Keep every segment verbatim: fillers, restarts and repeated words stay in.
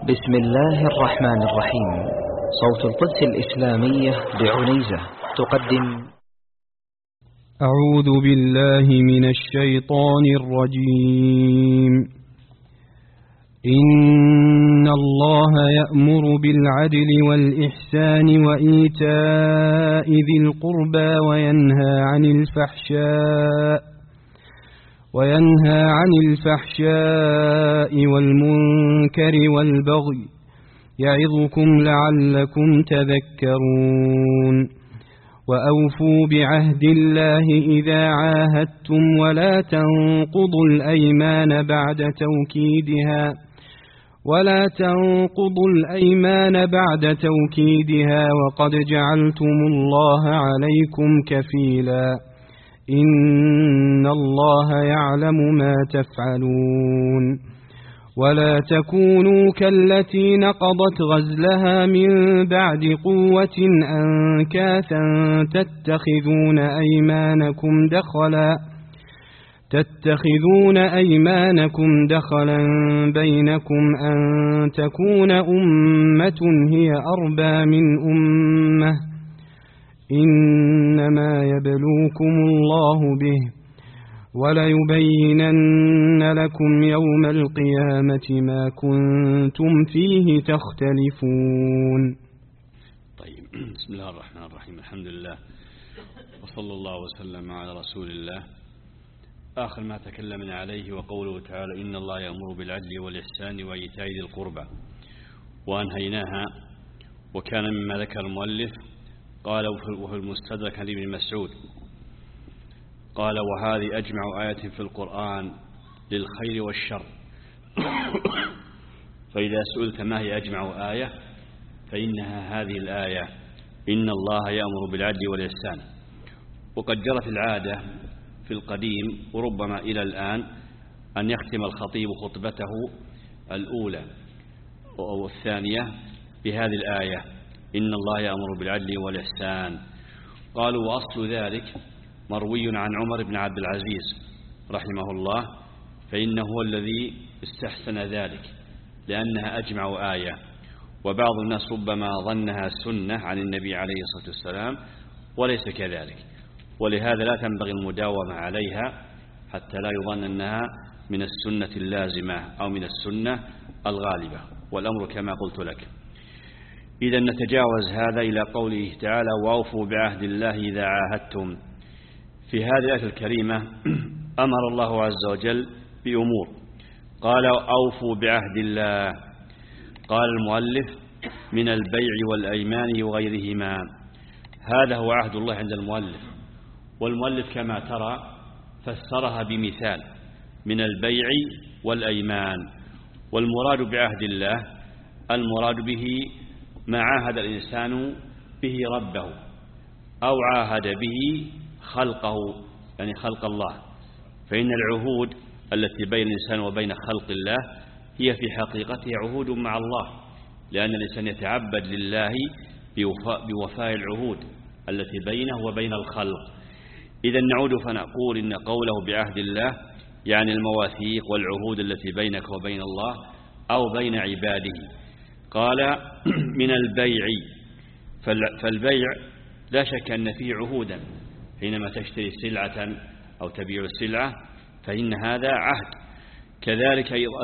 بسم الله الرحمن الرحيم. صوت القدس الإسلامية بعنيزة تقدم. أعوذ بالله من الشيطان الرجيم. إن الله يأمر بالعدل والإحسان وإيتاء ذي القربى وينهى عن الفحشاء وينهى عن الفحشاء والمنكر والبغي يعظكم لعلكم تذكرون. وأوفوا بعهد الله إذا عاهدتم ولا تنقضوا الأيمان بعد توكيدها ولا تنقضوا الأيمان بعد توكيدها وقد جعلتم الله عليكم كفيلا إن الله يعلم ما تفعلون. ولا تكونوا كالتي نقضت غزلها من بعد قوة أنكاثا تتخذون أيمانكم دخلا تتخذون أيمانكم دخلا بينكم أن تكون أمة هي أربى من أمة إنما يبلوكم الله به وليبينن لكم يوم القيامة ما كنتم فيه تختلفون. طيب، بسم الله الرحمن الرحيم. الحمد لله وصلى الله وسلم على رسول الله. آخر ما تكلمنا عليه وقوله تعالى إن الله يأمر بالعدل والإحسان وإيتاء ذي القربى، وأنهيناها. وكان مما ذكر المؤلف قال وفي المستدرك عن ابن مسعود قال وهذه أجمع آية في القرآن للخير والشر. فإذا سئلت ما هي أجمع آية فإنها هذه الآية إن الله يأمر بالعدل والإحسان. وقد جرت العادة في القديم وربما إلى الآن أن يختم الخطيب خطبته الأولى أو الثانية بهذه الآية إن الله يأمر بالعدل والإحسان. قالوا وأصل ذلك مروي عن عمر بن عبد العزيز رحمه الله، فإنه هو الذي استحسن ذلك لأنها أجمع آية. وبعض الناس ربما ظنها سنة عن النبي عليه الصلاة والسلام وليس كذلك، ولهذا لا تنبغي المداومة عليها حتى لا يظن أنها من السنة اللازمة أو من السنة الغالبة، والأمر كما قلت لك. إذا نتجاوز هذا إلى قوله تعالى وأوفوا بعهد الله إذا عاهدتم. في هذه الآية الكريمة أمر الله عز وجل بأمور، قال أوفوا بعهد الله. قال المؤلف من البيع والأيمان وغيرهما. هذا هو عهد الله عند المؤلف، والمؤلف كما ترى فسرها بمثال من البيع والأيمان. والمراد بعهد الله المراد به ما عاهد الإنسان به ربه أو عاهد به خلقه، يعني خلق الله. فإن العهود التي بين الإنسان وبين خلق الله هي في حقيقتها عهود مع الله، لأن الإنسان يتعبد لله بوفاء, بوفاء العهود التي بينه وبين الخلق. إذا نعود فنقول إن قوله بعهد الله يعني المواثيق والعهود التي بينك وبين الله أو بين عباده. قال من البيع، فالبيع لا شك أن فيه عهودا، حينما تشتري سلعة أو تبيع السلعة فإن هذا عهد. كذلك أيضا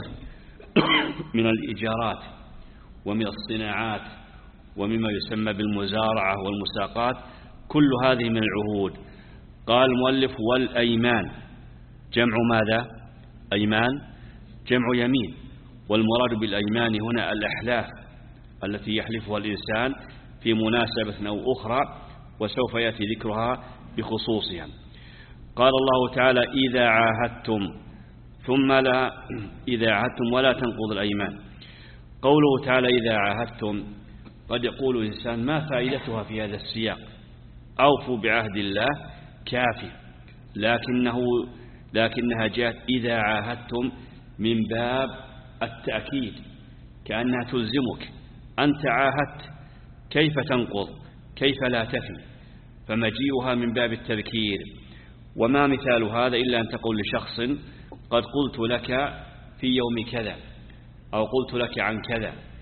من الإيجارات ومن الصناعات ومما يسمى بالمزارعة والمساقات، كل هذه من العهود. قال المؤلف والأيمان جمع ماذا؟ أيمان جمع يمين، والمراد بالأيمان هنا الأحلاف التي يحلفها الإنسان في مناسبة أو أخرى، وسوف يأتي ذكرها بخصوصها. قال الله تعالى إذا عاهدتم، ثم لا إذا عاهدتم ولا تنقضوا الأيمان. قوله تعالى إذا عاهدتم قد يقول الإنسان ما فائدتها في هذا السياق؟ أوفوا بعهد الله كافي، لكنه لكنها جاءت إذا عاهدتم من باب التأكيد، كأنها تلزمك. أنت عاهدت كيف تنقض؟ كيف لا تفي؟ فمجيئها من باب التذكير. وما مثال هذا إلا أن تقول لشخص قد قلت لك في يوم كذا أو قلت لك عن كذا،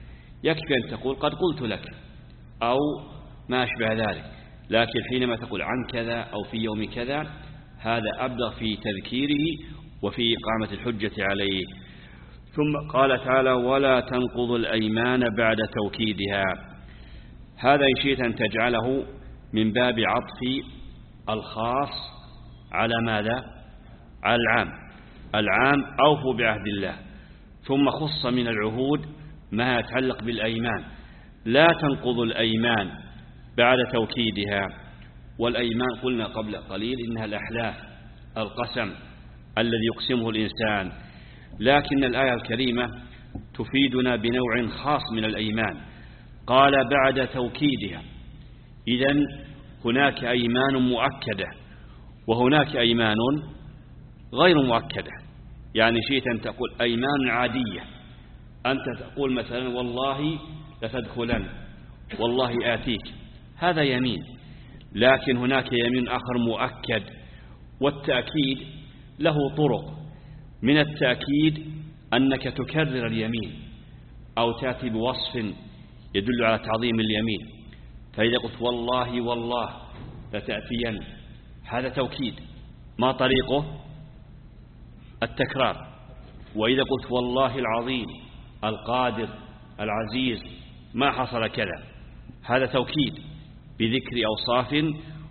يكفي أن تقول قد قلت لك أو ما أشبه ذلك، لكن حينما تقول عن كذا أو في يوم كذا هذا أبلغ في تذكيره وفي إقامة الحجة عليه. ثم قال تعالى ولا تنقضوا الأيمان بعد توكيدها. هذا إن شئت أن تجعله من باب عطف الخاص على ماذا؟ على العام. العام أوفوا بعهد الله، ثم خص من العهود ما يتعلق بالأيمان. لا تنقضوا الأيمان بعد توكيدها. والأيمان قلنا قبل قليل إنها الأحلاف، القسم الذي يقسمه الإنسان، لكن الآية الكريمة تفيدنا بنوع خاص من الأيمان. قال بعد توكيدها، إذن هناك أيمان مؤكدة وهناك أيمان غير مؤكدة. يعني شئت أن تقول أيمان عادية، أنت تقول مثلا والله لتدخلن، والله آتيك، هذا يمين. لكن هناك يمين آخر مؤكد، والتأكيد له طرق. من التأكيد أنك تكرر اليمين أو تأتي بوصف يدل على تعظيم اليمين. فإذا قلت والله والله لتأتين، هذا توكيد، ما طريقه؟ التكرار. وإذا قلت والله العظيم القادر العزيز ما حصل كذا، هذا توكيد بذكر أوصاف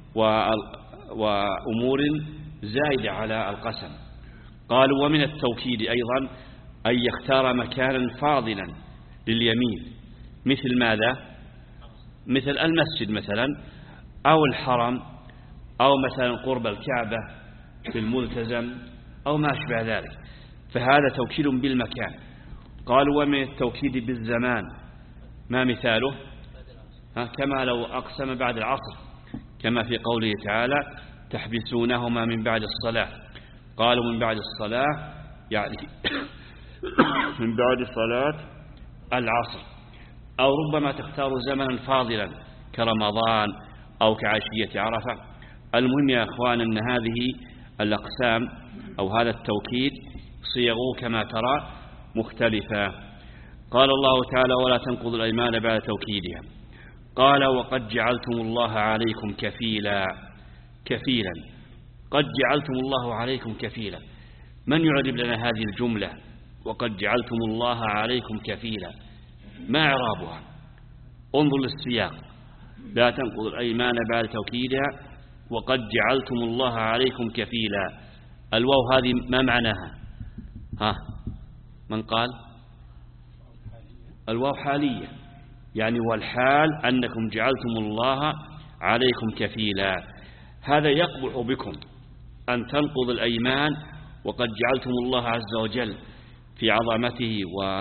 وأمور زائدة على القسم. قالوا ومن التوكيد أيضا أن يختار مكانا فاضلا لليمين، مثل ماذا؟ مثل المسجد مثلا، أو الحرم، أو مثلا قرب الكعبة في الملتزم، أو ما أشبه ذلك، فهذا توكيد بالمكان. قالوا ومن التوكيد بالزمان، ما مثاله؟ ها كما لو أقسم بعد العصر، كما في قوله تعالى تحبسونهما من بعد الصلاة. قالوا من بعد الصلاة يعني من بعد صلاة العصر. أو ربما تختار زمنا فاضلا كرمضان أو كعشية عرفة. المهم يا أخوان أن هذه الأقسام أو هذا التوكيد صيغه كما ترى مختلفة. قال الله تعالى ولا تنقضوا الأيمان بعد توكيدها. قال وقد جعلتم الله عليكم كفيلا. كفيلا، قد جعلتم الله عليكم كفيلا. من يعرب لنا هذه الجملة وقد جعلتم الله عليكم كفيلا؟ ما إعرابها؟ انظر للسياق. لا تنقضوا الأيمان بعد توكيدها وقد جعلتم الله عليكم كفيلا. الواو هذه ما معناها؟ ها من قال؟ الواو حالية، يعني والحال أنكم جعلتم الله عليكم كفيلا. هذا يقبح بكم أن تنقض الأيمان وقد جعلتم الله عز وجل في عظمته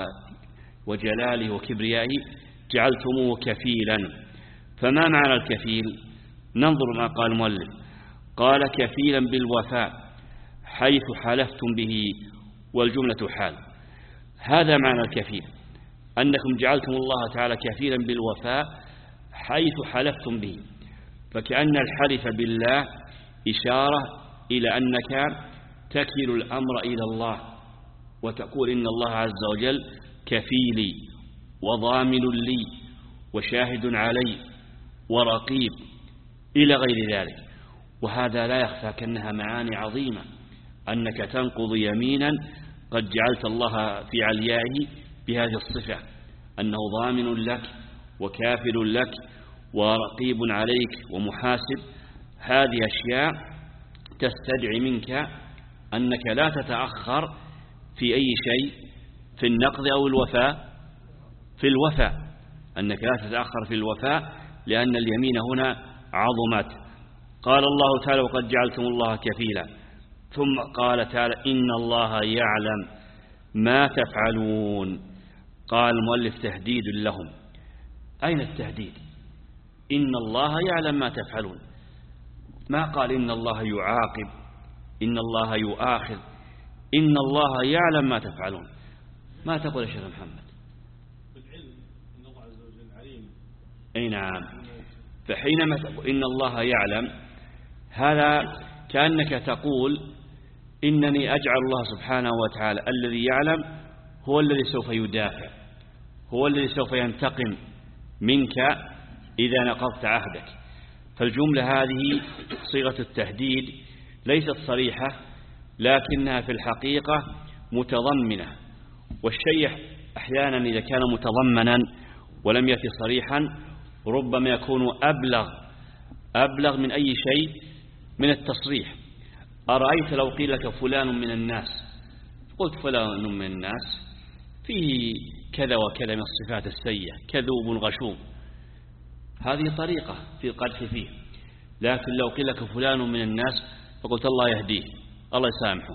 وجلاله وكبريائه جعلتموه كفيلا. فما معنى الكفيل؟ ننظر ما قال المؤلف. قال كفيلا بالوفاء حيث حلفتم به، والجملة حال. هذا معنى الكفيل، أنكم جعلتم الله تعالى كفيلا بالوفاء حيث حلفتم به. فكأن الحلف بالله إشارة إلى أنك تكل الأمر إلى الله وتقول إن الله عز وجل كفيلي وضامن لي وشاهد علي ورقيب إلى غير ذلك. وهذا لا يخفى كأنها معاني عظيمة، أنك تنقض يمينا قد جعلت الله في عليائه بهذه الصفة، أنه ضامن لك وكافل لك ورقيب عليك ومحاسب. هذه أشياء تستدعي منك أنك لا تتأخر في أي شيء، في النقض أو الوفاء. في الوفاء أنك لا تتأخر في الوفاء، لأن اليمين هنا عظمت. قال الله تعالى وقد جعلتم الله كفيلا. ثم قال تعالى إن الله يعلم ما تفعلون. قال المؤلف تهديد لهم. أين التهديد؟ إن الله يعلم ما تفعلون. ما قال إن الله يعاقب، إن الله يؤاخذ، إن الله يعلم ما تفعلون. ما تقول يا شيخ محمد؟ بالعلم إن الله عز وجل عليم. أي نعم. فحينما تقول إن الله يعلم، هذا كأنك تقول إنني أجعل الله سبحانه وتعالى الذي يعلم هو الذي سوف يدافع، هو الذي سوف ينتقم منك إذا نقضت عهدك. فالجملة هذه صيغة التهديد ليست صريحة، لكنها في الحقيقة متضمنة، والشيء أحيانا إذا كان متضمنا ولم يأتي صريحا ربما يكون أبلغ أبلغ من أي شيء من التصريح. أرأيت لو قيل لك فلان من الناس، قلت فلان من الناس فيه كذا وكذا من الصفات السيئة، كذوب غشوم، هذه طريقة في القدح فيه. لكن لو قيل لك فلان من الناس فقلت الله يهديه الله يسامحه،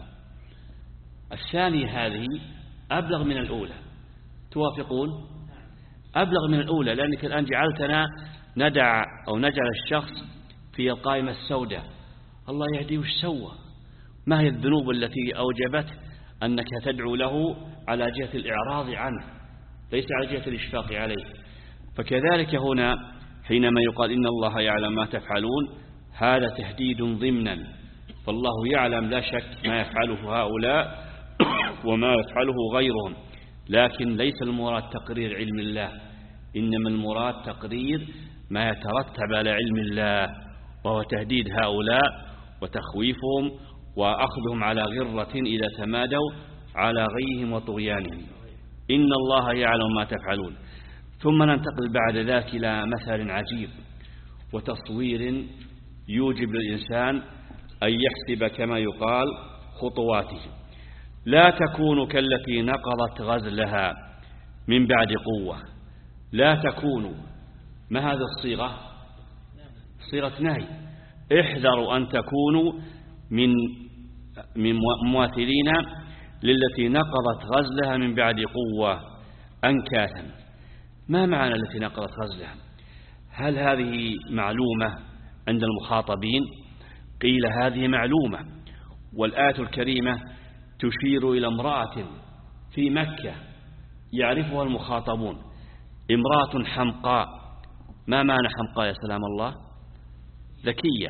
الثانية هذه أبلغ من الأولى. توافقون؟ أبلغ من الأولى، لأنك الآن جعلتنا ندع أو نجعل الشخص في القائمة السوداء، الله يهديه وش سوى، ما هي الذنوب التي أوجبت أنك تدعو له على جهة الإعراض عنه ليس على جهة الإشفاق عليه. فكذلك هنا حينما يقال إن الله يعلم ما تفعلون، هذا تهديد ضمنا، فالله يعلم لا شك ما يفعله هؤلاء وما يفعله غيرهم، لكن ليس المراد تقرير علم الله، إنما المراد تقرير ما يترتب على علم الله، وهو تهديد هؤلاء وتخويفهم وأخذهم على غرة إذا تمادوا على غيهم وطغيانهم. إن الله يعلم ما تفعلون. ثم ننتقل بعد ذلك إلى مثل عجيب وتصوير يوجب للإنسان أن يحسب كما يقال خطواته. لا تكونوا كالتي نقضت غزلها من بعد قوة. لا تكونوا، ما هذا الصيغة؟ صيغة نهي. احذروا أن تكونوا من من مماثلين للتي نقضت غزلها من بعد قوة أنكاثا. ما معنى التي نقضت غزلها؟ هل هذه معلومة عند المخاطبين؟ قيل هذه معلومة، والآية الكريمة تشير إلى امرأة في مكة يعرفها المخاطبون، امرأة حمقاء. ما معنى حمقاء يا سلام الله؟ ذكية،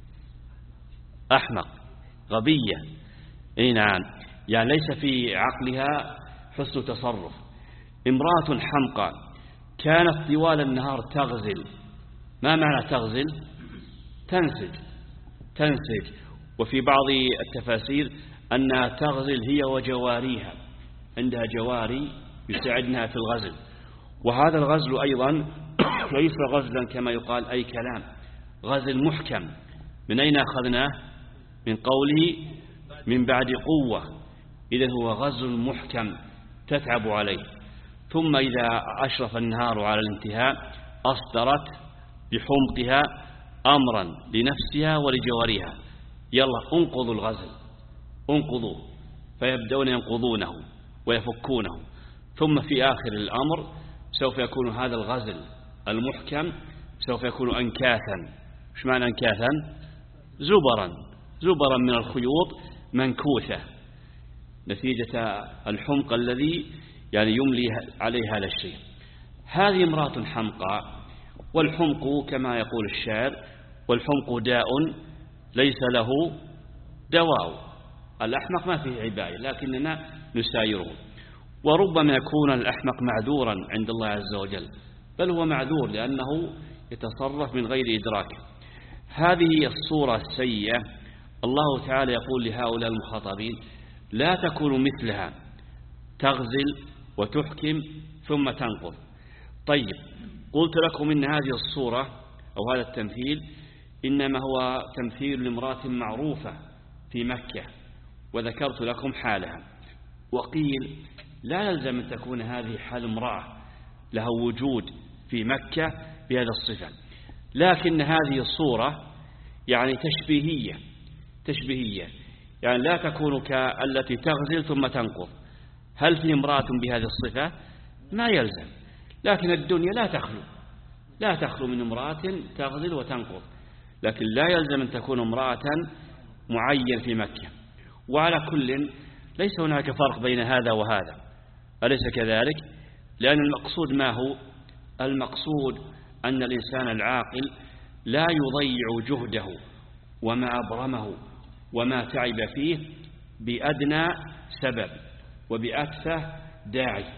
أحمق، غبية. اي نعم، يعني ليس في عقلها حسن تصرف. امرأة حمقاء كانت طوال النهار تغزل. ما معنى تغزل؟ تنسج تنسج وفي بعض التفاسير أنها تغزل هي وجواريها، عندها جواري يساعدنها في الغزل. وهذا الغزل أيضا ليس غزلا كما يقال أي كلام، غزل محكم. من أين أخذناه؟ من قوله من بعد قوة، إذن هو غزل محكم تتعب عليه. ثم إذا أشرف النهار على الانتهاء أصدرت بحمقها أمرا لنفسها ولجوارها، يلا انقضوا الغزل، انقضوه، فيبدأون ينقضونه ويفكونه. ثم في آخر الأمر سوف يكون هذا الغزل المحكم سوف يكون أنكاثا. ايش معنى أنكاثا؟ زبرا زبرا من الخيوط منكوثة، نتيجة الحمق الذي يعني يملي عليه هذا الشيء. هذه امرأة حمقاء، والحمق كما يقول الشاعر والحمق داء ليس له دواء. الأحمق ما فيه عباية لكننا نسايره، وربما يكون الأحمق معذورا عند الله عز وجل، بل هو معذور لأنه يتصرف من غير إدراك. هذه الصورة السيئة الله تعالى يقول لهؤلاء المخاطبين لا تكونوا مثلها، تغزل وتحكم ثم تنقض. طيب، قلت لكم إن هذه الصورة أو هذا التمثيل إنما هو تمثيل لامرأة معروفة في مكة، وذكرت لكم حالها. وقيل لا يلزم أن تكون هذه حال امرأة لها وجود في مكة بهذا الصفة، لكن هذه الصورة يعني تشبيهية تشبيهية يعني لا تكون كالتي تغزل ثم تنقض. هل في امرأة بهذه الصفة؟ ما يلزم، لكن الدنيا لا تخلو لا تخلو من امرأة تغزل وتنقض، لكن لا يلزم أن تكون امرأة معين في مكة. وعلى كل ليس هناك فرق بين هذا وهذا، أليس كذلك؟ لأن المقصود ما هو؟ المقصود أن الإنسان العاقل لا يضيع جهده وما أبرمه وما تعب فيه بأدنى سبب وبأتفه داعي،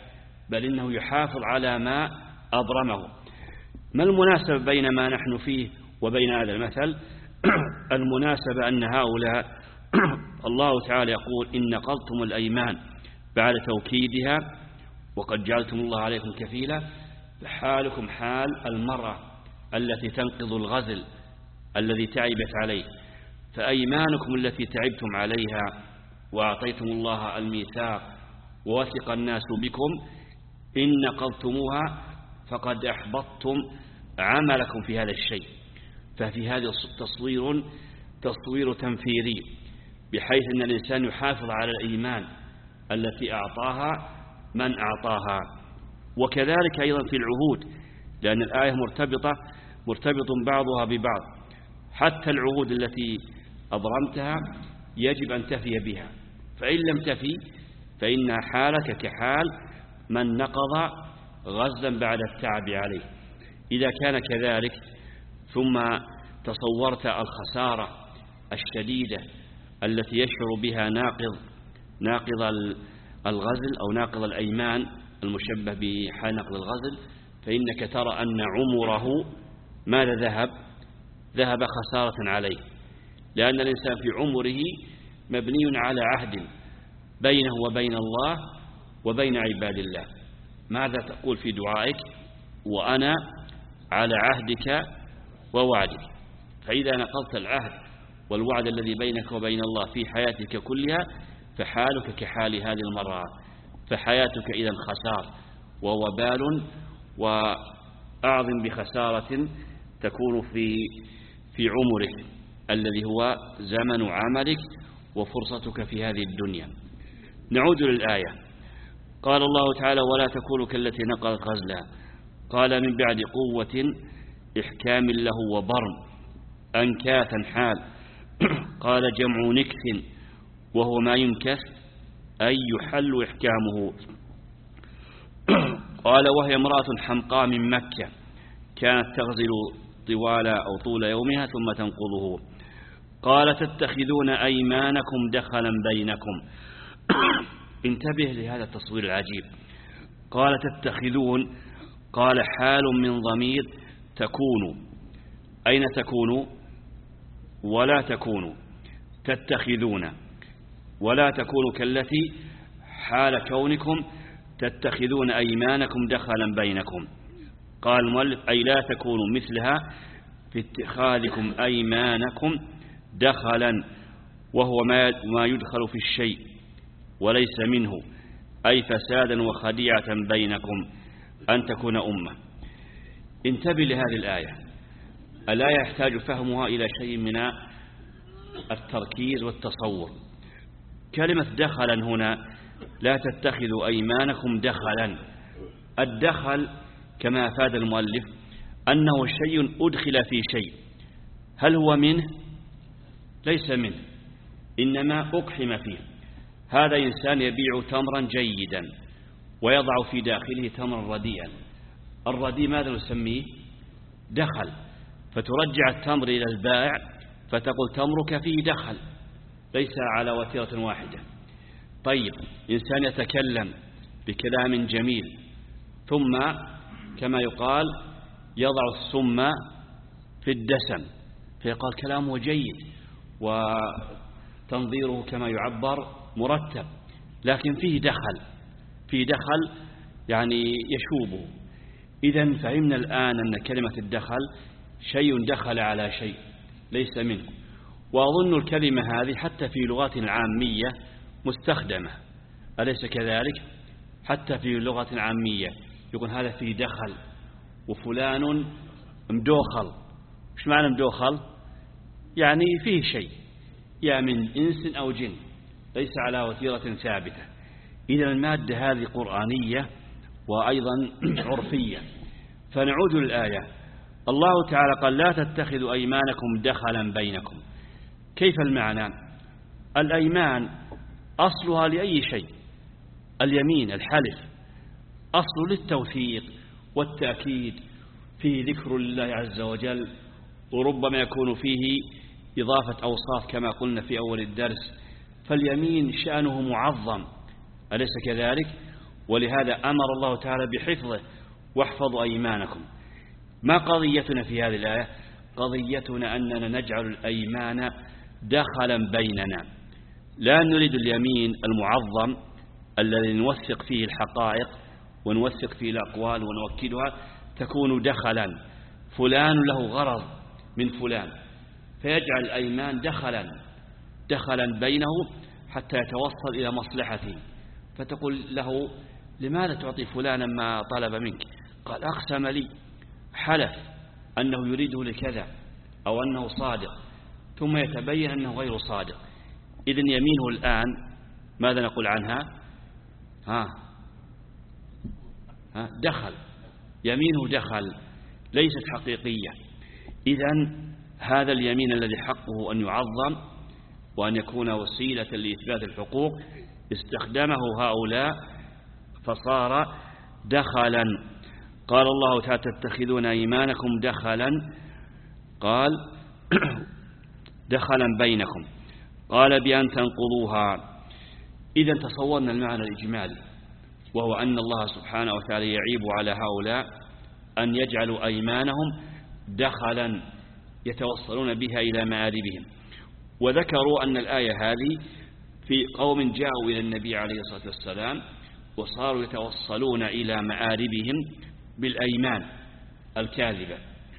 بل إنه يحافظ على ما أبرمه. ما المناسبة بين ما نحن فيه وبين هذا المثل؟ المناسبة أن هؤلاء الله تعالى يقول إن نقضتم الأيمان بعد توكيدها وقد جعلتم الله عليكم كفيلا، حالكم حال المرأة التي تنقض الغزل الذي تعبت عليه. فأيمانكم التي تعبتم عليها وأعطيتم الله الميثاق ووثق الناس بكم إن نقضتموها فقد أحبطتم عملكم في هذا الشيء. ففي هذا تصوير تصوير تنفيري، بحيث أن الإنسان يحافظ على الإيمان التي أعطاها من أعطاها. وكذلك أيضا في العهود، لأن الآية مرتبطة مرتبط بعضها ببعض. حتى العهود التي أبرمتها يجب أن تفي بها، فإن لم تفي فإن حالك كحال من نقض غزلا بعد التعب عليه. إذا كان كذلك ثم تصورت الخسارة الشديدة التي يشعر بها ناقض ناقض الغزل أو ناقض الأيمان المشبه بحال نقض الغزل، فإنك ترى أن عمره ماذا ذهب ذهب خسارة عليه، لأن الإنسان في عمره مبني على عهد بينه وبين الله وبين عباد الله. ماذا تقول في دعائك؟ وأنا على عهدك ووعدك. فإذا نقضت العهد والوعد الذي بينك وبين الله في حياتك كلها فحالك كحال هذه المرأة، فحياتك إذا خسار ووبال وأعظم بخسارة تكون في في عمرك الذي هو زمن عملك وفرصتك في هذه الدنيا. نعود للآية. قال الله تعالى ولا تكونوا كالتي نقضت غزلها، قال من بعد قوة إحكام له وبرم أنكاثا حال. قال جمع نكث وهو ما ينكث أي يحل إحكامه. قال وهي امرأة حمقاء من مكة كانت تغزل طوال أو طول يومها ثم تنقضه. قال تتخذون أيمانكم دخلا بينكم. انتبه لهذا التصوير العجيب. قال تتخذون، قال حال من ضمير تكونوا. أين تكونوا؟ ولا تكونوا. تتخذون ولا تكونوا كالتي حال كونكم تتخذون أيمانكم دخلا بينكم. قال المؤلف أي لا تكونوا مثلها في اتخاذكم أيمانكم دخلا، وهو ما يدخل في الشيء وليس منه، أي فسادا وخديعة بينكم أن تكون أمة. انتبه لهذه الآية. الآية يحتاج فهمها إلى شيء من التركيز والتصور. كلمة دخلا هنا لا تتخذوا أيمانكم دخلا. الدخل كما أفاد المؤلف أنه شيء أدخل في شيء، هل هو منه؟ ليس منه، إنما أقحم فيه. هذا إنسان يبيع تمرا جيدا ويضع في داخله تمرا رديئا. الرديء ماذا نسميه؟ دخل. فترجع التمر إلى البائع فتقول تمرك فيه دخل، ليس على وتيرة واحدة. طيب إنسان يتكلم بكلام جميل ثم كما يقال يضع السم في الدسم، فيقال كلامه جيد وتنظيره كما يعبر مرتب، لكن فيه دخل فيه دخل يعني يشوبه. إذن فهمنا الآن أن كلمة الدخل شيء دخل على شيء ليس منه. وأظن الكلمة هذه حتى في لغات العامية مستخدمة، أليس كذلك؟ حتى في اللغة العامية يقول هذا فيه دخل وفلان مدوخل. مش معنى مدوخل؟ يعني فيه شيء يا من إنس أو جن، ليس على وتيرة ثابتة. إذا المادة هذه قرآنية وأيضا عرفية. فنعود للآية. الله تعالى قال لا تتخذوا أيمانكم دخلا بينكم. كيف المعنى؟ الأيمان أصلها لأي شيء. اليمين الحلف أصل للتوثيق والتأكيد، فيه ذكر الله عز وجل، وربما يكون فيه إضافة أوصاف كما قلنا في أول الدرس. فاليمين شأنه معظم، أليس كذلك؟ ولهذا أمر الله تعالى بحفظه واحفظوا أيمانكم. ما قضيتنا في هذه الآية؟ قضيتنا أننا نجعل الأيمان دخلا بيننا، لا نريد اليمين المعظم الذي نوثق فيه الحقائق ونوثق فيه الأقوال ونوكدها تكون دخلا، فلان له غرض من فلان فيجعل الأيمان دخلا دخلا بينه حتى يتوصل إلى مصلحته، فتقول له لماذا تعطي فلانا ما طلب منك؟ قال أقسم لي، حلف أنه يريده لكذا أو أنه صادق، ثم يتبين أنه غير صادق. إذن يمينه الآن ماذا نقول عنها؟ ها ها دخل، يمينه دخل ليست حقيقية. إذن هذا اليمين الذي حقه أن يعظم وأن يكون وسيلة لإثبات الحقوق استخدمه هؤلاء فصار دخلا. قال الله تعالى تتخذون أيمانكم دخلا، قال دخلا بينكم، قال بأن تنقضوها. إذا تصورنا المعنى الإجمالي، وهو أن الله سبحانه وتعالى يعيب على هؤلاء أن يجعلوا أيمانهم دخلا يتوصلون بها إلى مآربهم. وذكروا أن الآية هذه في قوم جاءوا إلى النبي عليه الصلاة والسلام وصاروا يتوصلون إلى مآربهم بالأيمان الكاذبة.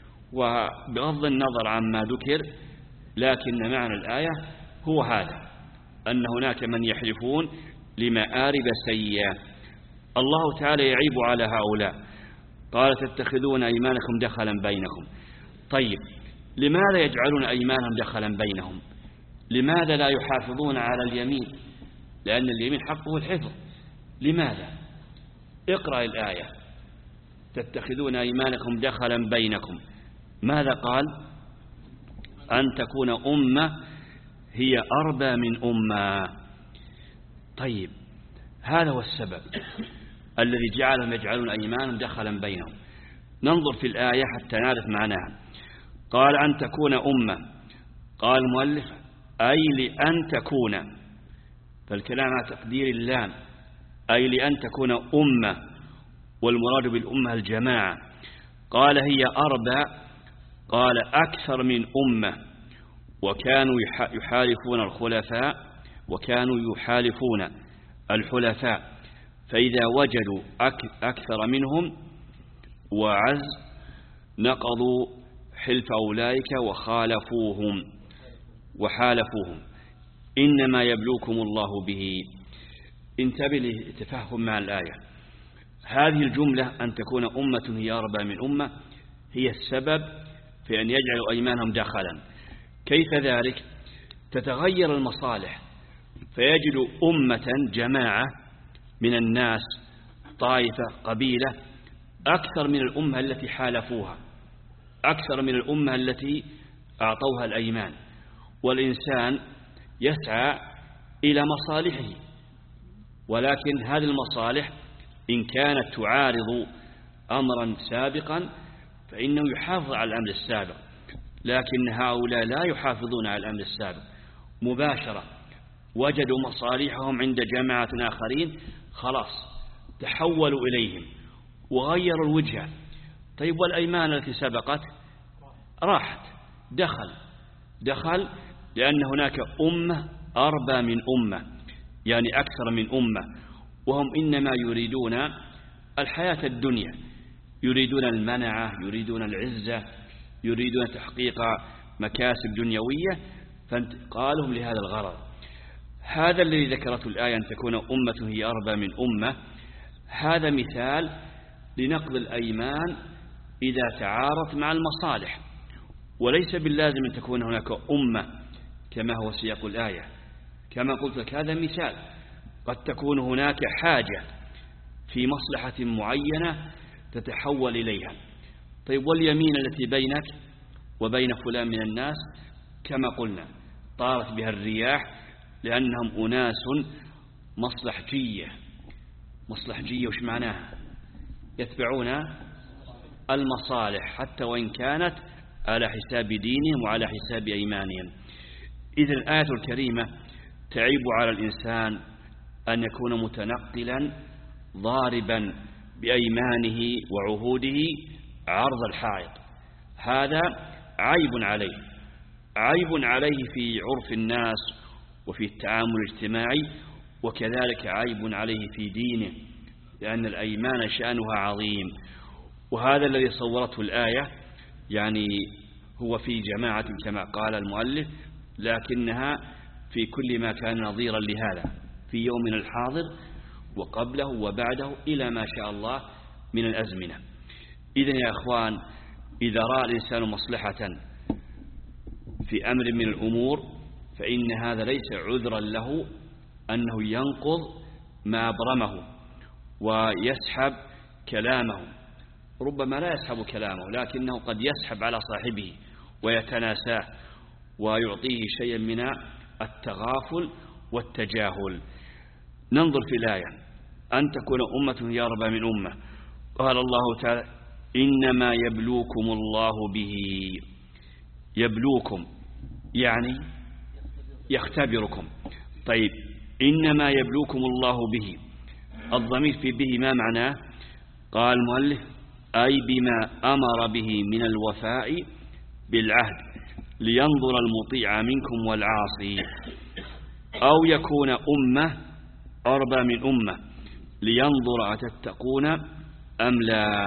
وبغض النظر عما ذكر، لكن معنى الآية هو هذا، أن هناك من يحلفون لمآرب سيئة. الله تعالى يعيب على هؤلاء، قال تتخذون أيمانكم دخلا بينكم. طيب لماذا يجعلون أيمانهم دخلا بينهم؟ لماذا لا يحافظون على اليمين؟ لأن اليمين حقه الحفظ. لماذا؟ اقرأ الآية تتخذون أيمانكم دخلا بينكم، ماذا قال؟ أن تكون أمة هي أربى من أمة. طيب هذا هو السبب الذي جعلهم يجعلون أيمانهم دخلا بينهم. ننظر في الآية حتى نعرف معناها. قال أن تكون أمة، قال المؤلف أي لأن تكون، فالكلام على تقدير اللام، أي لأن تكون أمة، والمراد بالأمة الجماعة. قال هي أربى، قال أكثر من أمة، وكانوا يحالفون الخلفاء وكانوا يحالفون الحلفاء، فإذا وجدوا أكثر منهم وعز نقضوا حلف أولئك وخالفوهم وحالفوهم، إنما يبلوكم الله به. انتبه لتفهم مع الآية. هذه الجملة أن تكون أمة هي أربى من أمة هي السبب في أن يجعلوا أيمانهم دخلا. كيف ذلك؟ تتغير المصالح فيجد أمة جماعة من الناس، طائفة قبيلة، أكثر من الأمة التي حالفوها، أكثر من الأمة التي أعطوها الأيمان. والإنسان يسعى إلى مصالحه، ولكن هذه المصالح إن كانت تعارض أمرا سابقا فإنه يحافظ على الأمر السابق، لكن هؤلاء لا يحافظون على الأمر السابق، مباشرة وجدوا مصالحهم عند جماعة آخرين خلاص تحولوا إليهم وغيروا الوجهة. طيب والأيمان التي سبقت راحت، دخل دخل لأن هناك أمة أربى من أمة، يعني أكثر من أمة، وهم إنما يريدون الحياة الدنيا، يريدون المنعة، يريدون العزة، يريدون تحقيق مكاسب دنيوية، فقالهم لهذا الغرض. هذا الذي ذكرته الآية أن تكون أمة هي أربى من أمة، هذا مثال لنقض الأيمان إذا تعارضت مع المصالح، وليس باللازم أن تكون هناك أمة كما هو سياق الآية. كما قلت لك هذا مثال، قد تكون هناك حاجة في مصلحة معينة تتحول إليها. طيب واليمين التي بينك وبين فلان من الناس كما قلنا طارت بها الرياح لأنهم أناس مصلحجية. مصلحجية وش معناها؟ يتبعون المصالح حتى وإن كانت على حساب دينهم وعلى حساب أيمانهم. إذن الآية الكريمة تعيب على الإنسان أن يكون متنقلا ضاربا بأيمانه وعهوده عرض الحائط. هذا عيب عليه، عيب عليه في عرف الناس وفي التعامل الاجتماعي، وكذلك عيب عليه في دينه، لأن الأيمان شأنها عظيم. وهذا الذي صورته الآية يعني هو في جماعة كما قال المؤلف، لكنها في كل ما كان نظيرا لهذا في يومنا الحاضر وقبله وبعده إلى ما شاء الله من الأزمنة. إذن يا أخوان، إذا رأى الإنسان مصلحة في أمر من الأمور فإن هذا ليس عذرا له أنه ينقض ما أبرمه ويسحب كلامه. ربما لا يسحب كلامه، لكنه قد يسحب على صاحبه ويتناساه ويعطيه شيئا من التغافل والتجاهل. ننظر في الآية: أن تكون أمة هي أربى من أمة. قال الله تعالى: إنما يبلوكم الله به. يبلوكم يعني يختبركم. طيب، إنما يبلوكم الله به، الضمير في به ما معناه؟ قال المؤلف: أي بما أمر به من الوفاء بالعهد لينظر المطيع منكم والعاصي، أو يكون أمة أربى من أمة لينظر أتتقون أم لا،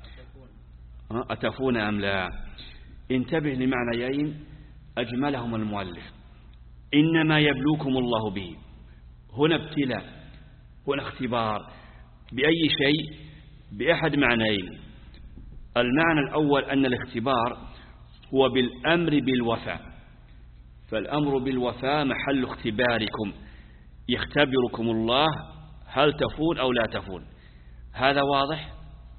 أتفون أم لا. انتبه لمعنيين أجملهم المؤلف: إنما يبلوكم الله به، هنا ابتلاء، هنا اختبار. بأي شيء؟ بأحد معنيين. المعنى الأول أن الاختبار هو بالأمر بالوفاء، فالأمر بالوفاء محل اختباركم، يختبركم الله هل تفون أو لا تفون. هذا واضح؟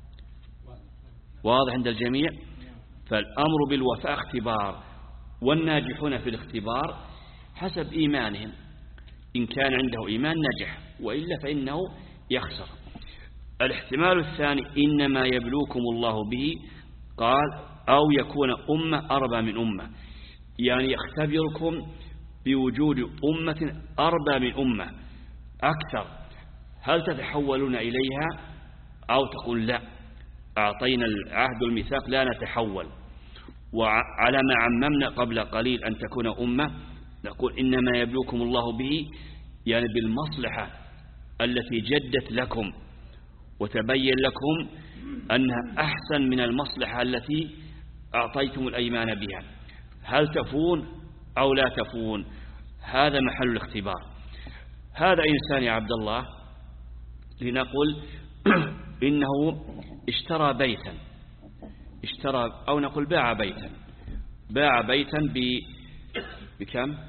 واضح عند الجميع. فالأمر بالوفاء اختبار، والناجحون في الاختبار حسب إيمانهم، إن كان عنده إيمان نجح، وإلا فإنه يخسر. الاحتمال الثاني: إنما يبلوكم الله به، قال أو يكون أمة أربى من أمة، يعني يختبركم بوجود أمة أربى من أمة أكثر، هل تتحولون إليها أو تقول لا، أعطينا العهد والميثاق لا نتحول. وعلى ما عممنا قبل قليل أن تكون أمة، نقول إنما يبلوكم الله به يعني بالمصلحة التي جدت لكم وتبين لكم أنها أحسن من المصلحة التي أعطيتم الأيمان بها، هل تفون أو لا تفون. هذا محل الاختبار. هذا إنسان يا عبد الله، لنقل إنه اشترى بيتا، اشترى أو نقول باع بيتا، باع بيتا ب بكم؟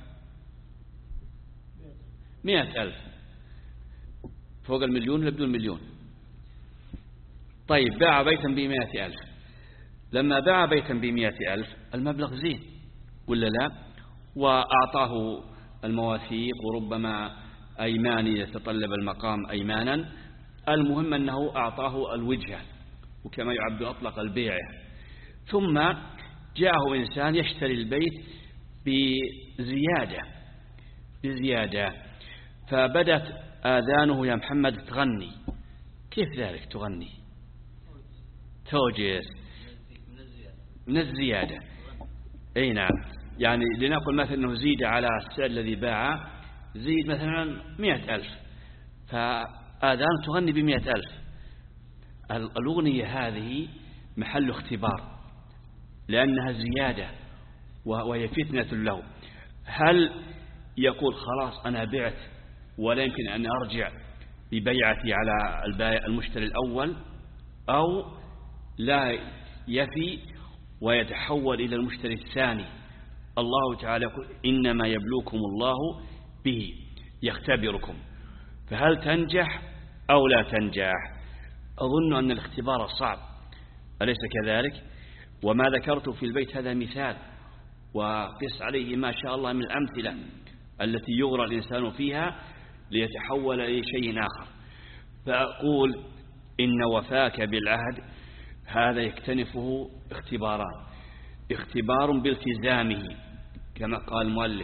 مئة ألف، فوق المليون ولا بدون مليون؟ طيب، باع بيتا بمئة ألف. لما باع بيتا بمئة ألف المبلغ زين ولا لا؟ وأعطاه المواثيق، وربما أيمان يتطلب المقام أيمانا. المهم أنه أعطاه الوجهة، وكما يعبد أطلق البيع. ثم جاءه إنسان يشتري البيت بزيادة بزيادة فبدت آذانه يا محمد تغني. كيف ذلك تغني؟ توجس من الزيادة. أي نعم، يعني لنقل مثلا أنه زيد على السعر الذي باع، زيد مثلا مئة ألف، فآذان تغني بمئة ألف. الأغنية هذه محل اختبار، لأنها زيادة وهي فتنة له. هل يقول خلاص أنا بعت ولا يمكن أن أرجع ببيعتي على البائع المشتري الأول، أو لا يفي ويتحول إلى المشتري الثاني؟ الله تعالى يقول: إنما يبلوكم الله به، يختبركم، فهل تنجح أو لا تنجح؟ أظن أن الاختبار صعب، أليس كذلك؟ وما ذكرت في البيت هذا مثال، وقس عليه ما شاء الله من الأمثلة التي يغرى الإنسان فيها ليتحول إلى شيء آخر. فأقول إن وفاك بالعهد هذا يكتنفه اختباران: اختبار بالتزامه كما قال المؤلف،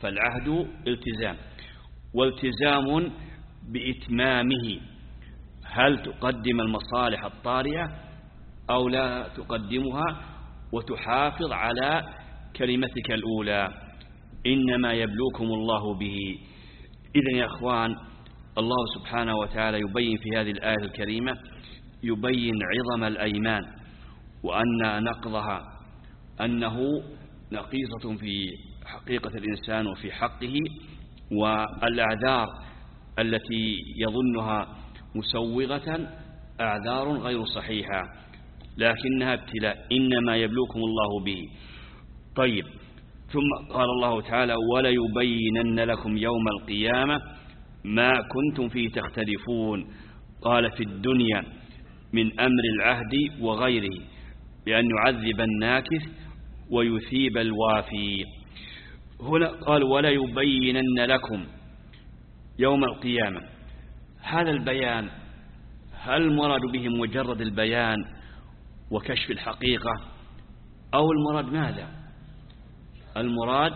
فالعهد التزام، والتزام بإتمامه، هل تقدم المصالح الطارئة أو لا تقدمها وتحافظ على كلمتك الأولى؟ إنما يبلوكم الله به. إذن يا أخوان، الله سبحانه وتعالى يبين في هذه الآية الكريمة يبين عظم الأيمان، وأن نقضها أنه نقيصة في حقيقة الإنسان وفي حقه، والأعذار التي يظنها مسوغة أعذار غير صحيحة لكنها ابتلاء، إنما يبلوكم الله به. طيب، ثم قال الله تعالى وليبينن لكم يوم القيامة ما كنتم فيه تختلفون. قال في الدنيا من أمر العهد وغيره بأن يعذب الناكث ويثيب الوافي. هنا قال وليبينن لكم يوم القيامة. هذا البيان هل المراد به مجرد البيان وكشف الحقيقة، أو المراد ماذا؟ المراد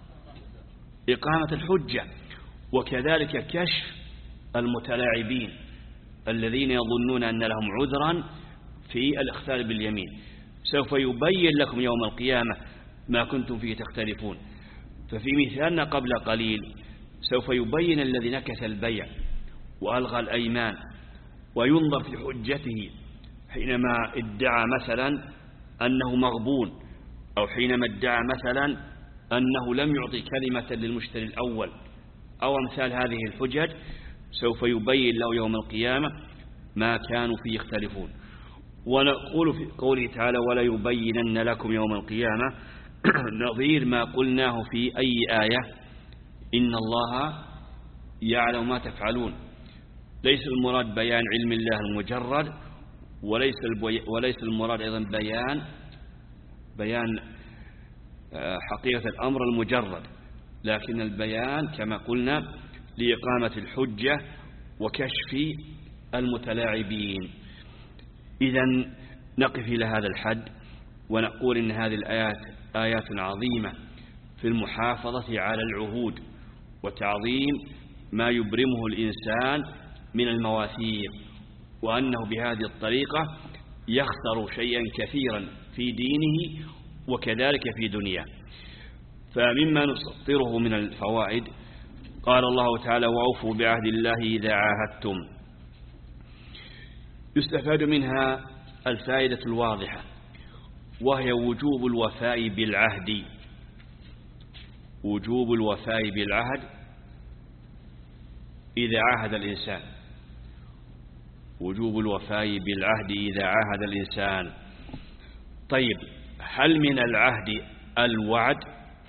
إقامة الحجة، وكذلك كشف المتلاعبين الذين يظنون أن لهم عذرا في الاختلاف باليمين. سوف يبين لكم يوم القيامة ما كنتم فيه تختلفون. ففي مثالنا قبل قليل سوف يبين الذي نكث البيع وألغى الأيمان، وينظر في حجته حينما ادعى مثلا أنه مغبون، أو حينما ادعى مثلا أنه لم يعطي كلمة للمشتري الأول، أو أمثال هذه الحجج. سوف يبين له يوم القيامة ما كانوا فيه يختلفون. ونقول في قوله تعالى ولا يبينن لكم يوم القيامة نظير ما قلناه في أي آية إن الله يعلم ما تفعلون. ليس المراد بيان علم الله المجرد، وليس وليس المراد أيضا بيان بيان حقيقة الأمر المجرد، لكن البيان كما قلنا لإقامة الحجة وكشف المتلاعبين. إذن نقف إلى هذا الحد ونقول إن هذه الآيات آيات عظيمة في المحافظة على العهود وتعظيم ما يبرمه الإنسان من المواثيق، وأنه بهذه الطريقة يخسر شيئا كثيرا في دينه وكذلك في دنياه. فمما نسطره من الفوائد قال الله تعالى وأوفوا بعهد الله إذا عاهدتم. يستفاد منها الفائدة الواضحة، وهي وجوب الوفاء بالعهد. وجوب الوفاء بالعهد إذا عاهد الإنسان. وجوب الوفاء بالعهد إذا عاهد الإنسان. طيب، هل من العهد الوعد؟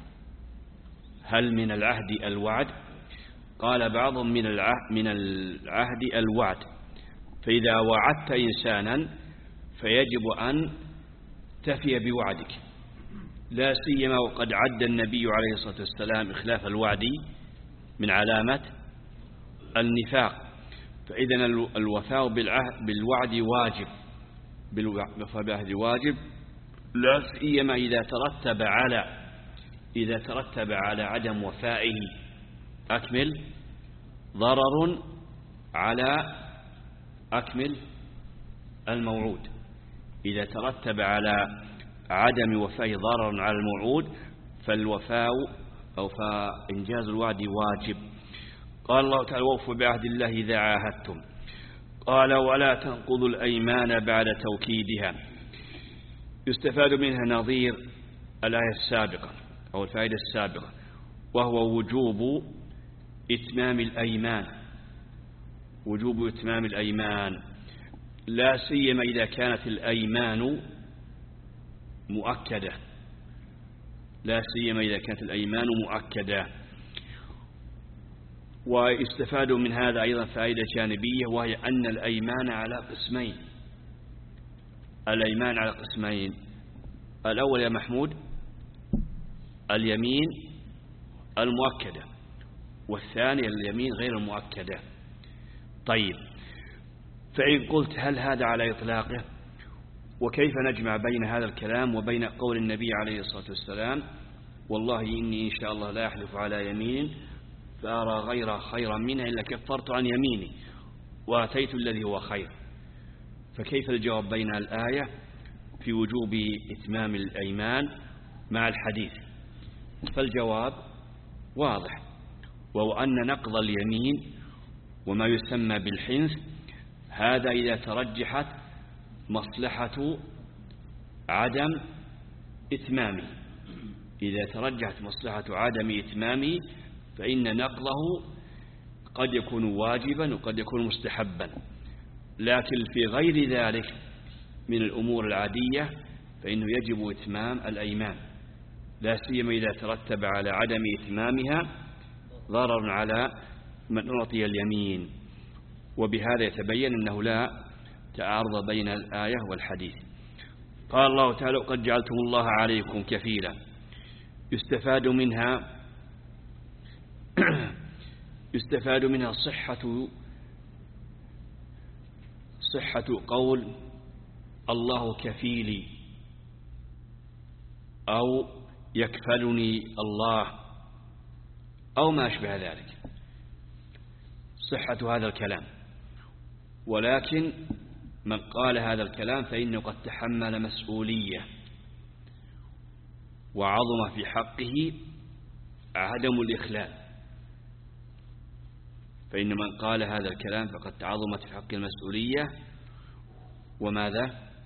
هل من العهد الوعد؟ قال بعضهم من العهد, من العهد الوعد، فإذا وعدت إنسانا فيجب أن تفي بوعدك، لا سيما وقد عد النبي عليه الصلاة والسلام إخلاف الوعد من علامة النفاق. فإذا الوفاء بالوعد واجب، بالوفاء بالعهد واجب، لا سيما إذا ترتب على إذا ترتب على عدم وفائه أكمل ضرر على أكمل الموعود. إذا ترتب على عدم وفائه ضرر على الموعود فالوفاء أو فإنجاز الوعد واجب. قال الله تعالى وأوفوا بعهد الله إذا عاهدتم. قال ولا تنقضوا الأيمان بعد توكيدها. يستفاد منها نظير الآية السابقة أو الفائدة السابقة، وهو وجوب إتمام الأيمان. وجوب إتمام الأيمان لا سيما إذا كانت الأيمان مؤكدة، لا سيما إذا كانت الأيمان مؤكدة. ويستفاد من هذا أيضا فائدة جانبية، وهي أن الأيمان على قسمين. الأيمان على قسمين. الأول يا محمود اليمين المؤكدة، والثاني اليمين غير المؤكدة. طيب، فإن قلت هل هذا على إطلاقه؟ وكيف نجمع بين هذا الكلام وبين قول النبي عليه الصلاة والسلام والله إني إن شاء الله لا أحلف على يمين فأرى غير خيرا منها إلا كفرت عن يميني، وآتيت الذي هو خير. فكيف الجواب بين الآية في وجوب إتمام الأيمان مع الحديث؟ فالجواب واضح، وهو أن نقض اليمين وما يسمى بالحنث هذا إذا ترجحت مصلحة عدم إتمامه، إذا ترجحت مصلحة عدم إتمامه فإن نقضه قد يكون واجبا وقد يكون مستحبا. لكن في غير ذلك من الأمور العادية فإنه يجب إتمام الأيمان، لا سيما إذا ترتب على عدم إتمامها ضرر على من أعطي اليمين. وبهذا يتبين أنه لا تعارض بين الآية والحديث. قال الله تعالى: قد جعلتم الله عليكم كفيلا. يستفاد منها يستفاد منها صحة صحة قول الله كفيلي أو يكفلني الله أو ما أشبه ذلك، صحة هذا الكلام. ولكن من قال هذا الكلام فإنه قد تحمل مسؤولية وعظم في حقه عدم الإخلال، فإن من قال هذا الكلام فقد تعظمت في حق المسؤولية وماذا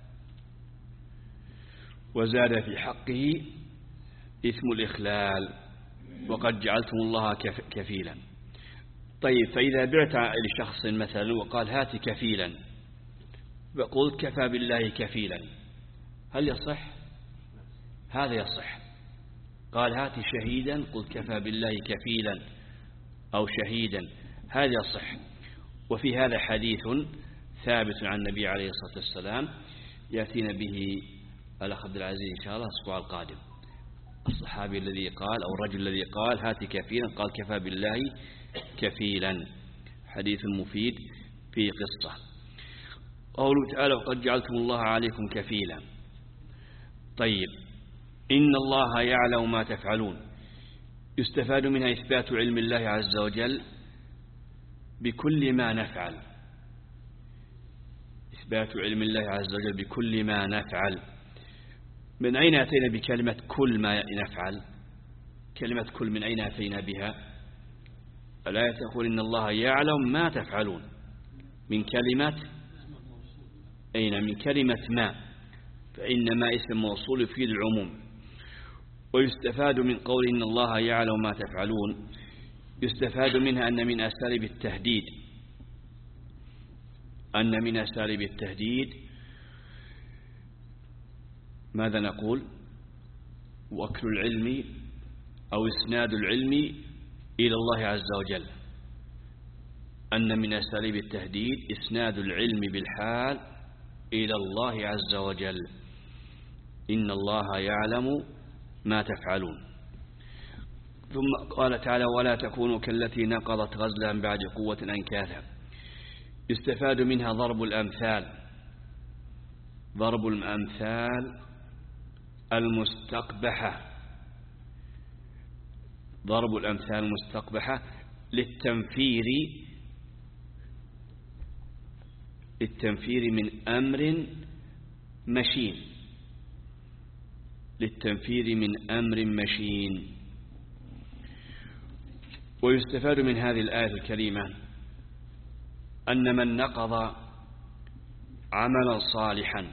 وزاد في حقه إثم الإخلال. وقد جعلتم الله كفيلا. طيب، فإذا بعت لشخص مثلا وقال هات كفيلا وقلت كفى بالله كفيلا، هل يصح؟ هذا يصح. قال هات شهيدا، قلت كفى بالله كفيلا أو شهيدا، هذا يصح. وفي هذا حديث ثابت عن النبي عليه الصلاة والسلام يأتينا به الأخ عبد العزيز إن شاء الله الأسبوع القادم. الصحابي الذي قال أو الرجل الذي قال هات كفيلا قال كفى بالله كفيلا، حديث مفيد في قصة. قوله تعالى: وقد جعلتم الله عليكم كفيلا. طيب، إن الله يعلم ما تفعلون. يستفاد منها إثبات علم الله عز وجل بكل ما نفعل، إثبات علم الله عز وجل بكل ما نفعل. من أين أتينا بكلمة كل ما نفعل؟ كلمة كل من أين أتينا بها؟ الآية تقول إن الله يعلم ما تفعلون، من كلمة أين؟ من كلمة ما، فإن ما اسم موصول يفيد العموم. ويستفاد من قول إن الله يعلم ما تفعلون، يستفاد منها أن من أساليب التهديد أن من أساليب التهديد ماذا نقول؟ وكل العلم أو إسناد العلم إلى الله عز وجل. أن من أساليب التهديد إسناد العلم بالحال إلى الله عز وجل. إن الله يعلم ما تفعلون. ثم قال تعالى: ولا تكونوا كالتي نقضت غزلها من بعد قوة أنكاثا. يستفاد منها ضرب الأمثال ضرب الأمثال المستقبحة ضرب الأمثال المستقبحة للتنفير للتنفير من أمر مشين للتنفير من أمر مشين. ويستفاد من هذه الآية الكريمة أن من نقض عملا صالحا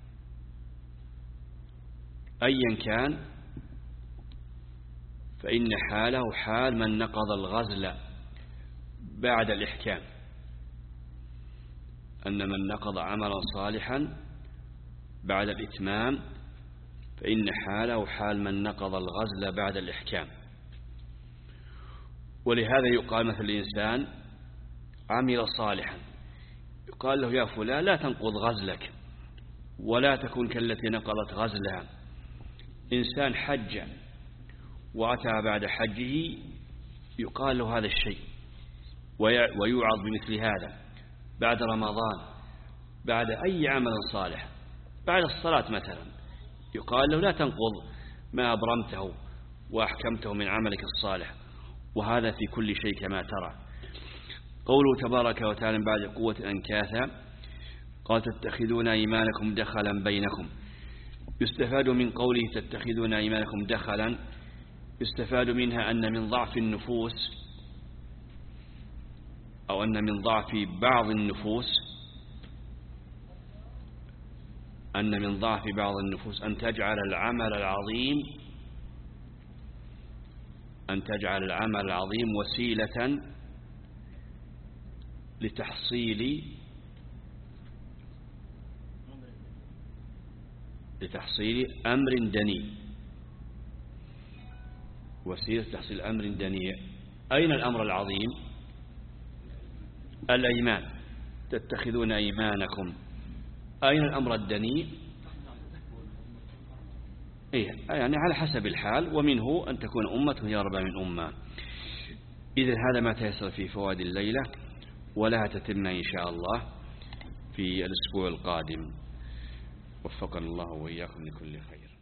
أيا كان فإن حاله حال من نقض الغزل بعد الإحكام. أن من نقض عملا صالحا بعد الإتمام فإن حاله حال من نقض الغزل بعد الإحكام. ولهذا يقال مثل الإنسان عمل صالحا، يقال له: يا فلان لا تنقض غزلك ولا تكون كالتي نقضت غزلها. إنسان حج وأتى بعد حجه يقال له هذا الشيء ويوعظ بمثل هذا بعد رمضان، بعد أي عمل صالح، بعد الصلاة مثلا، يقال له: لا تنقض ما أبرمته وأحكمته من عملك الصالح. وهذا في كل شيء كما ترى. قوله تبارك وتعالى بعد قوة أنكاثا قال تتخذون أيمانكم دخلا بينكم. يستفاد من قوله تتخذون أيمانكم دخلا، يستفاد منها أن من ضعف النفوس أو أن من ضعف بعض النفوس أن من ضعف بعض النفوس أن تجعل العمل العظيم أن تجعل العمل العظيم وسيلة لتحصيل لتحصيل أمر دني، وسيلة تحصيل أمر دني. أين الأمر العظيم؟ الأيمان، تتخذون أيمانكم. أين الأمر الدني؟ إيه يعني على حسب الحال، ومنه أن تكون أمته هي أربع من أمة. إذن هذا ما تيسر في فوائد الليلة، ولها تتم إن شاء الله في الأسبوع القادم. وفقنا الله وإياكم لكل خير.